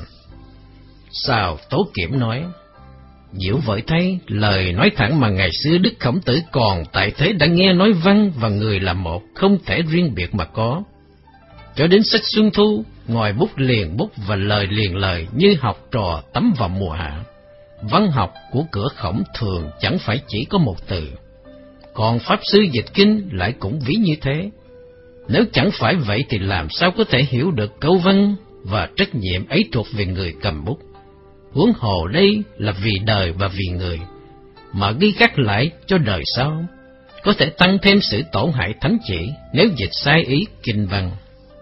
Sao Tố Kiểm nói, diệu vợi thay, lời nói thẳng mà ngày xưa Đức Khổng Tử còn tại thế đã nghe nói văn và người là một, không thể riêng biệt mà có. Cho đến sách Xuân Thu, ngòi bút liền bút và lời liền lời như học trò tắm vào mùa hạ. Văn học của cửa Khổng thường chẳng phải chỉ có một từ, còn Pháp sư dịch kinh lại cũng ví như thế. Nếu chẳng phải vậy thì làm sao có thể hiểu được câu văn, và trách nhiệm ấy thuộc về người cầm bút. Huống hồ đây là vì đời và vì người, mà ghi khắc lại cho đời sau, có thể tăng thêm sự tổn hại thánh chỉ nếu dịch sai ý kinh văn.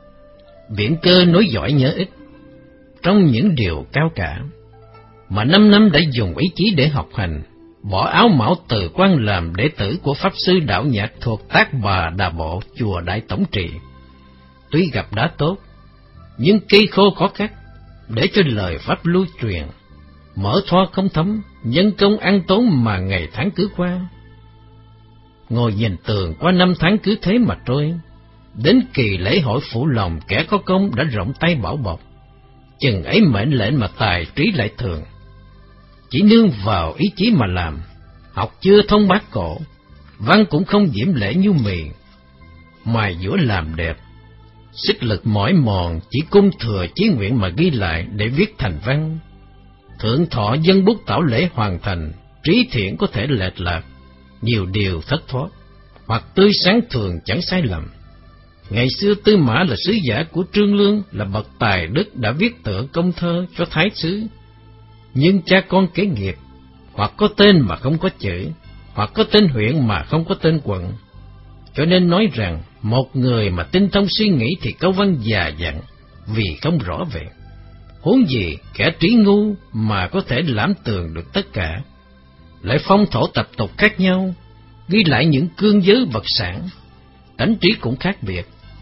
Biện Cơ nói giỏi nhớ ít, trong những điều cao cả, mà năm năm đã dùng ý chí để học hành, bỏ áo mão từ quan làm đệ tử của Pháp sư Đạo Nhạc thuộc Tác Bà Đà Bộ, chùa Đại Tổng Trì. Tuy gặp đã tốt, nhưng cây khô khó cắt, để cho lời Pháp lưu truyền, mở thoa không thấm, nhân công ăn tốn mà ngày tháng cứ qua. Ngồi nhìn tường qua năm tháng cứ thế mà trôi, đến kỳ lễ hội phụ lòng kẻ có công đã rộng tay bảo bọc, chừng ấy mệnh lệnh mà tài trí lại thường. Chỉ nương vào ý chí mà làm, học chưa thông bát cổ, văn cũng không diễm lễ nhu mì, mài dũa làm đẹp. Sức lực mỏi mòn, chỉ cung thừa chí nguyện mà ghi lại để viết thành văn. Thượng thọ dân bút tảo lễ hoàn thành, trí thiện có thể lệch lạc, nhiều điều thất thoát, hoặc tươi sáng thường chẳng sai lầm. Ngày xưa Tư Mã là sứ giả của Trương Lương, là bậc tài đức đã viết tựa công thơ cho thái sứ. Nhưng cha con kế nghiệp, hoặc có tên mà không có chữ, hoặc có tên huyện mà không có tên quận. Cho nên nói rằng, một người mà tinh thông suy nghĩ thì câu văn già dặn, vì không rõ về. Huống gì kẻ trí ngu mà có thể lãm tường được tất cả, lại phong thổ tập tục khác nhau, ghi lại những cương giới vật sản. Tánh trí cũng khác biệt,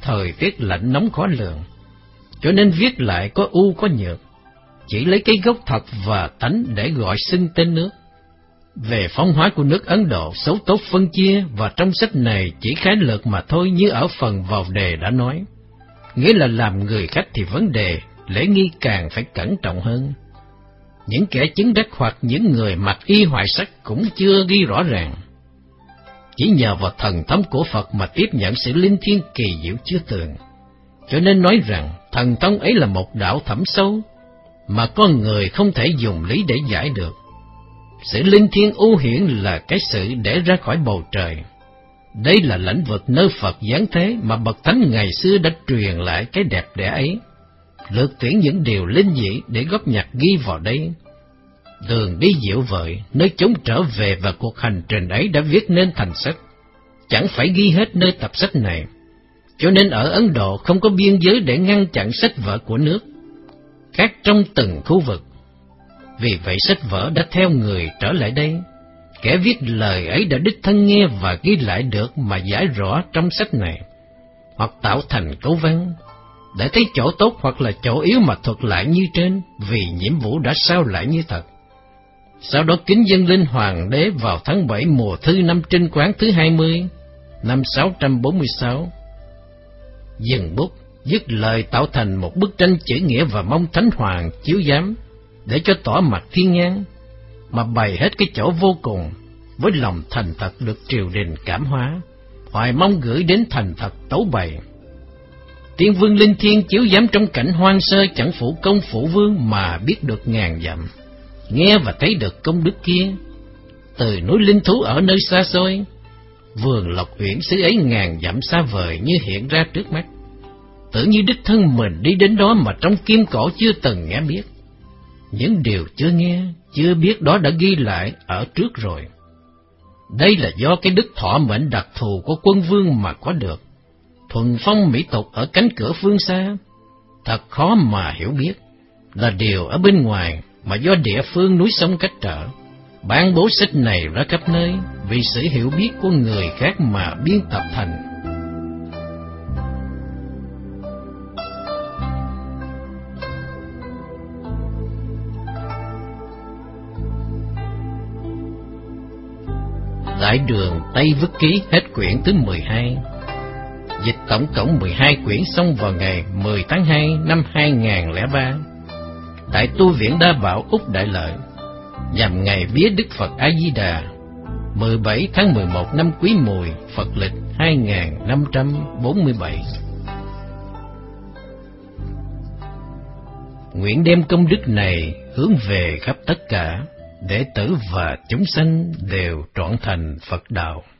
thời tiết lạnh nóng khó lường, cho nên viết lại có ưu có nhược, chỉ lấy cái gốc thật và tánh để gọi xưng tên nước. Về phong hóa của nước Ấn Độ, xấu tốt phân chia, và trong sách này chỉ khái lược mà thôi, như ở phần vào đề đã nói. Nghĩa là làm người khách thì vấn đề lễ nghi càng phải cẩn trọng hơn. Những kẻ chứng đắc hoặc những người mặc y hoại sắc cũng chưa ghi rõ ràng. Chỉ nhờ vào thần thông của Phật mà tiếp nhận sự linh thiêng kỳ diệu chưa từng, cho nên nói rằng thần thông ấy là một đạo thẳm sâu mà con người không thể dùng lý để giải được. Sự linh thiêng ưu hiển là cái sự để ra khỏi bầu trời. Đây là lĩnh vực nơi Phật giáng thế mà bậc thánh ngày xưa đã truyền lại cái đẹp đẽ ấy, lược tuyển những điều linh dị để góp nhặt ghi vào đây. Đường đi diệu vời, nơi chốn trở về và cuộc hành trình ấy đã viết nên thành sách, chẳng phải ghi hết nơi tập sách này. Cho nên ở Ấn Độ không có biên giới để ngăn chặn sách vở của nước khác trong từng khu vực. Vì vậy sách vở đã theo người trở lại đây. Kẻ viết lời ấy đã đích thân nghe và ghi lại được mà giải rõ trong sách này, hoặc tạo thành câu văn, để thấy chỗ tốt hoặc là chỗ yếu mà thuật lại như trên, vì nhiệm vụ đã sao lại như thật. Sau đó kính dâng lên hoàng đế vào tháng bảy mùa thư năm Trinh Quán thứ hai mươi, năm sáu trăm bốn mươi sáu. Dừng bút, dứt lời tạo thành một bức tranh chữ nghĩa và mong Thánh Hoàng chiếu giám, để cho tỏ mặt thiên nhang, mà bày hết cái chỗ vô cùng, với lòng thành thật được triều đình cảm hóa, hoài mong gửi đến thành thật tấu bày. Tiên vương linh thiêng chiếu giám trong cảnh hoang sơ, chẳng phụ công phụ vương mà biết được ngàn dặm, nghe và thấy được công đức kia. Từ núi linh thú ở nơi xa xôi, vườn Lộc Uyển xứ ấy ngàn dặm xa vời như hiện ra trước mắt. Tưởng như đích thân mình đi đến đó mà trong kim cổ chưa từng nghe biết. Những điều chưa nghe, chưa biết đó đã ghi lại ở trước rồi. Đây là do cái đức thọ mệnh đặc thù của quân vương mà có được. Thuần phong mỹ tục ở cánh cửa phương xa, thật khó mà hiểu biết, là điều ở bên ngoài mà do địa phương núi sông cách trở. Ban bố sách này ra khắp nơi vì sự hiểu biết của người khác mà biên tập thành. Đại Đường Tây Vức Ký hết quyển thứ mười hai. Dịch tổng cộng mười hai quyển xong vào ngày mười tháng hai năm hai nghìn không trăm lẻ ba tại tu viện Đa Bảo Úc Đại Lợi, nhằm ngày vía Đức Phật A Di Đà, mười bảy tháng mười một năm Quý Mùi, Phật lịch hai nghìn năm trăm bốn mươi bảy. Nguyện đem công đức này hướng về khắp tất cả đệ tử và chúng sanh đều trọn thành Phật đạo.